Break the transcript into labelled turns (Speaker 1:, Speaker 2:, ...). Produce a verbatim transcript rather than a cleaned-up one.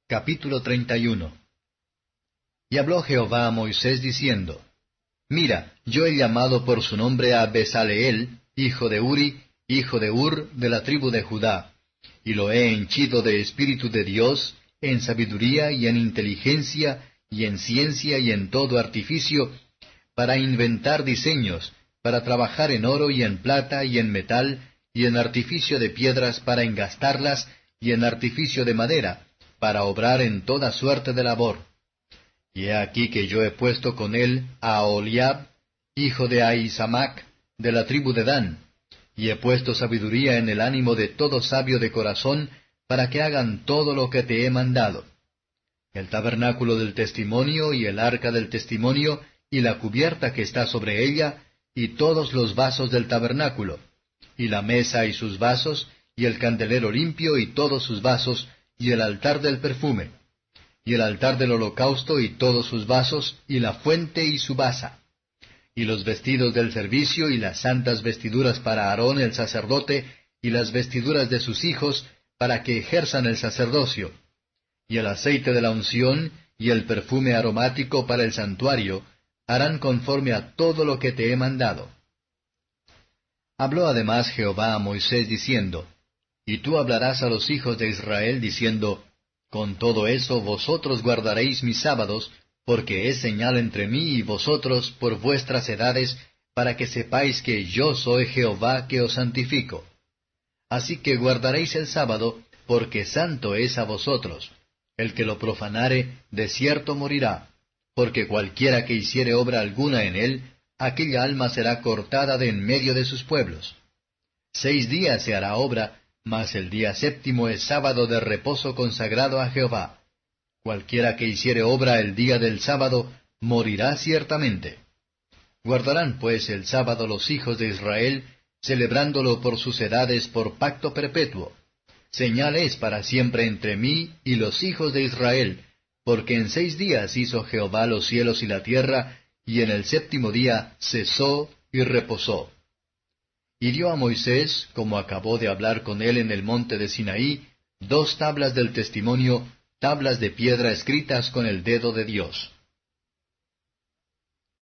Speaker 1: Capítulo treinta y uno. Y habló Jehová a Moisés diciendo, Mira, yo he llamado por su nombre a Besaleel, hijo de Uri, hijo de Ur, de la tribu de Judá, y lo he henchido de espíritu de Dios, en sabiduría y en inteligencia, y en ciencia y en todo artificio, para inventar diseños, para trabajar en oro y en plata y en metal, y en artificio de piedras para engastarlas, y en artificio de madera, para obrar en toda suerte de labor. Y he aquí que yo he puesto con él a Aholiab, hijo de Ahisamac, de la tribu de Dan, y he puesto sabiduría en el ánimo de todo sabio de corazón, para que hagan todo lo que te he mandado. El tabernáculo del testimonio, y el arca del testimonio, y la cubierta que está sobre ella, y todos los vasos del tabernáculo, y la mesa y sus vasos, y el candelero limpio y todos sus vasos, y el altar del perfume, y el altar del holocausto y todos sus vasos, y la fuente y su basa, y los vestidos del servicio, y las santas vestiduras para Aarón el sacerdote, y las vestiduras de sus hijos, para que ejerzan el sacerdocio, y el aceite de la unción, y el perfume aromático para el santuario, harán conforme a todo lo que te he mandado. Habló además Jehová a Moisés diciendo, Y tú hablarás a los hijos de Israel diciendo, Con todo eso vosotros guardaréis mis sábados, porque es señal entre mí y vosotros por vuestras edades, para que sepáis que yo soy Jehová que os santifico. Así que guardaréis el sábado, porque santo es a vosotros. El que lo profanare, de cierto morirá, porque cualquiera que hiciere obra alguna en él, aquella alma será cortada de en medio de sus pueblos. Seis días se hará obra, mas el día séptimo es sábado de reposo consagrado a Jehová. Cualquiera que hiciere obra el día del sábado, morirá ciertamente. Guardarán pues el sábado los hijos de Israel, celebrándolo por sus edades por pacto perpetuo. Señal es para siempre entre mí y los hijos de Israel, porque en seis días hizo Jehová los cielos y la tierra, y en el séptimo día cesó y reposó. Y dio a Moisés, como acabó de hablar con él en el monte de Sinaí, dos tablas del testimonio, tablas de piedra escritas con el dedo de Dios.